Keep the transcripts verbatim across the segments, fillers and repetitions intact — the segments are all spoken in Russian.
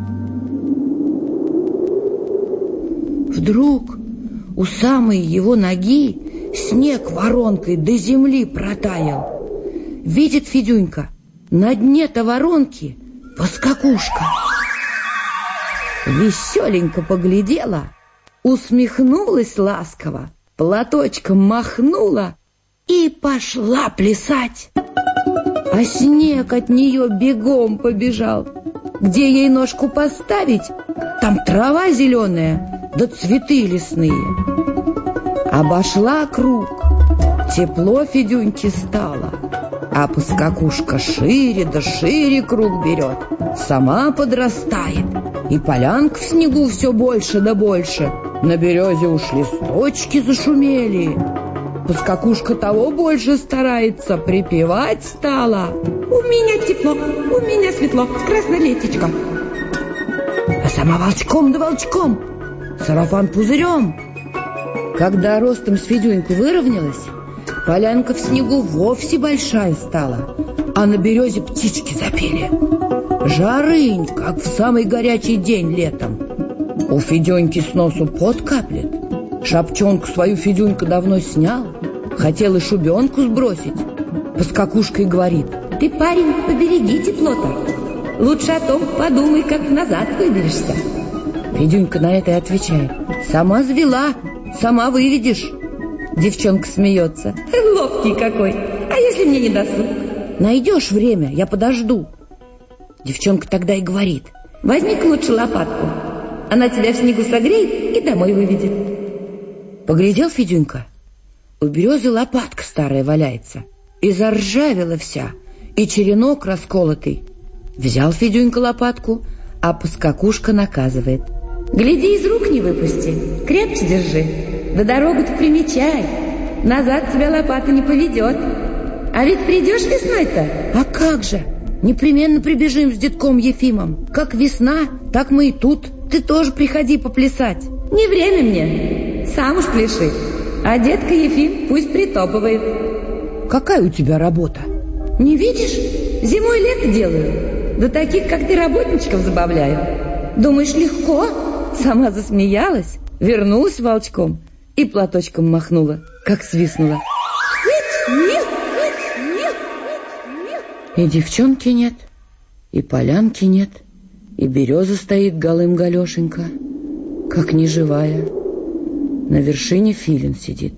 Вдруг у самой его ноги снег воронкой до земли протаял. Видит Федюнька, на дне-то воронки поскакушка. Веселенько поглядела, усмехнулась ласково, платочком махнула и пошла плясать. А снег от нее бегом побежал. Где ей ножку поставить, там трава зеленая, да цветы лесные. Обошла круг, тепло Федюньке стало, а поскакушка шире да шире круг берет, сама подрастает, и полянка в снегу все больше да больше. На березе уж листочки зашумели. Поскакушка того больше старается, припевать стала: у меня тепло, у меня светло, с красной летечко. А сама волчком да волчком, сарафан пузырем. Когда ростом с Федюньку выровнялась, полянка в снегу вовсе большая стала, а на березе птички запели. Жарынь, как в самый горячий день летом. У Федюньки с носу пот каплет. Шапчонку свою Федюнька давно снял, хотел и шубенку сбросить. Поскакушка и говорит: ты, парень, побереги тепло-то. Лучше о том подумай, как назад выберешься. Федюнька на это и отвечает: сама завела, сама выведешь. Девчонка смеется: ловкий какой, а если мне не досуг? Найдешь время, я подожду. Девчонка тогда и говорит: возьми-ка лучше лопатку, она тебя в снегу согреет и домой выведет. Поглядел Федюнька, у березы лопатка старая валяется, и заржавела вся, и черенок расколотый. Взял Федюнька лопатку, а поскакушка наказывает: гляди, из рук не выпусти, крепче держи, да дорогу-то примечай, назад тебя лопата не поведет. А ведь придешь весной-то? А как же, непременно прибежим с детком Ефимом. Как весна, так мы и тут. Ты тоже приходи поплясать. Не время мне, сам уж пляши, а детка Ефим пусть притопывает. Какая у тебя работа? Не видишь, зимой лето делаю, да таких, как ты, работничков забавляю. Думаешь, легко? Сама засмеялась, вернулась волчком и платочком махнула, как свистнула. Нет, нет, нет, нет. И девчонки нет, и полянки нет, и береза стоит голым-галешенька, как неживая. На вершине филин сидит.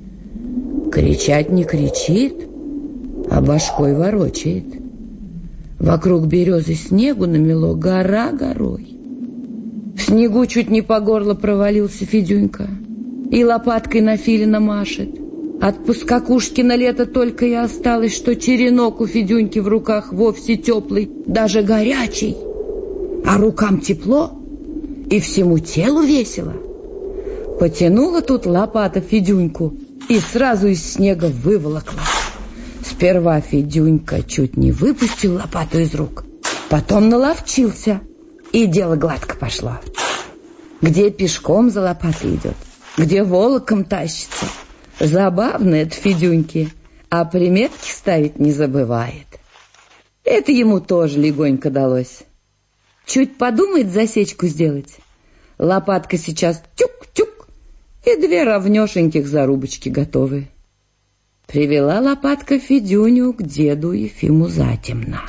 Кричать не кричит, а башкой ворочает. Вокруг березы снегу намело гора горой. В снегу чуть не по горло провалился Федюнька и лопаткой на филина машет. От поскакушки на лето только и осталось, что черенок у Федюньки в руках вовсе теплый, даже горячий. А рукам тепло, и всему телу весело. Потянула тут лопата Федюньку и сразу из снега выволокла. Сперва Федюнька чуть не выпустил лопату из рук, потом наловчился, и дело гладко пошло. Где пешком за лопатой идет, где волоком тащится. Забавно это Федюньке, а приметки ставить не забывает. Это ему тоже легонько далось. Чуть подумает засечку сделать, лопатка сейчас тюк-тюк, и две равнешеньких зарубочки готовы. Привела лопатка Федюню к деду Ефиму затемно.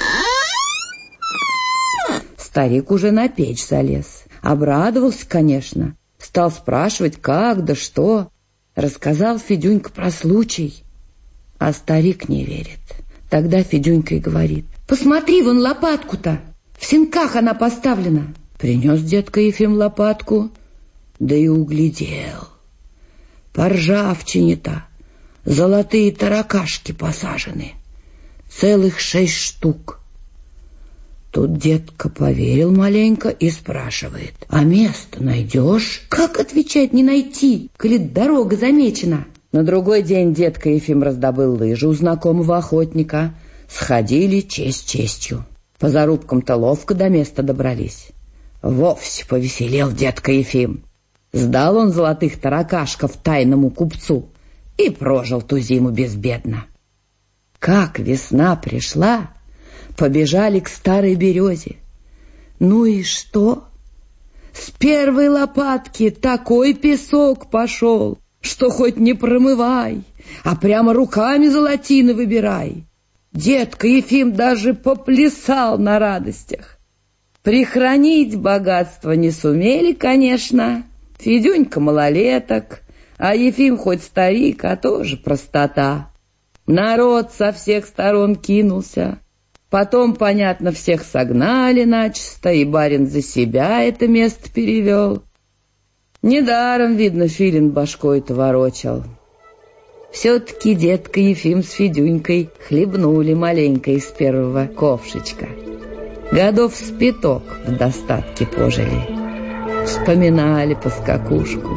Старик уже на печь залез. Обрадовался, конечно. Стал спрашивать, как да что. Рассказал Федюнька про случай. А старик не верит. Тогда Федюнька и говорит: посмотри, вон лопатку-то, в сенках она поставлена. Принес дедка Ефим лопатку, да и углядел. По ржавчине-то золотые таракашки посажены, целых шесть штук. Тут детка поверил маленько и спрашивает: а место найдешь? Как отвечать не найти, коли дорога замечена? На другой день детка Ефим раздобыл лыжи у знакомого охотника. Сходили честь честью. По зарубкам-то ловко до места добрались. Вовсе повеселел детка Ефим. Сдал он золотых таракашков тайному купцу и прожил ту зиму безбедно. Как весна пришла, побежали к старой березе. Ну и что? С первой лопатки такой песок пошел, что хоть не промывай, а прямо руками золотины выбирай. Детка Ефим даже поплясал на радостях. Прихранить богатство не сумели, конечно. Федюнька малолеток, а Ефим хоть старик, а тоже простота. Народ со всех сторон кинулся. Потом, понятно, всех согнали начисто, и барин за себя это место перевел. Недаром, видно, Филин башкой-то ворочал. Все-таки детка Ефим с Федюнькой хлебнули маленько из первого ковшечка. Годов с пяток в достатке пожили. Вспоминали поскакушку.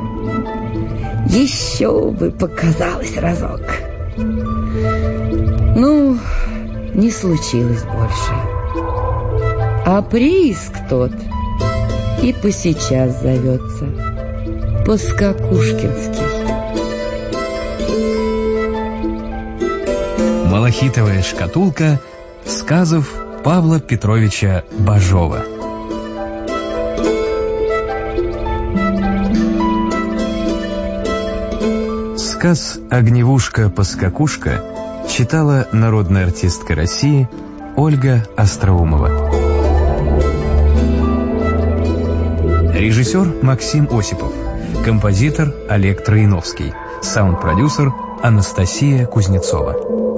Еще бы показалось разок. Ну, не случилось больше. А прииск тот и посейчас зовется Поскакушкинский. Малахитовая шкатулка сказов Павла Петровича Бажова. Сказ «Огневушка-поскакушка» читала народная артистка России Ольга Остроумова. Режиссер Максим Осипов. Композитор Олег Троиновский. Саунд-продюсер Анастасия Кузнецова.